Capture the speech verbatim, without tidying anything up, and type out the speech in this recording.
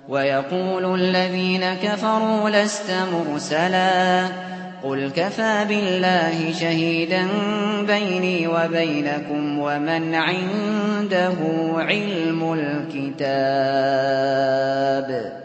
ويقول الذين كفروا لست مرسلا قل كفى بالله شهيدا بيني وبينكم ومن عنده علم الكتاب.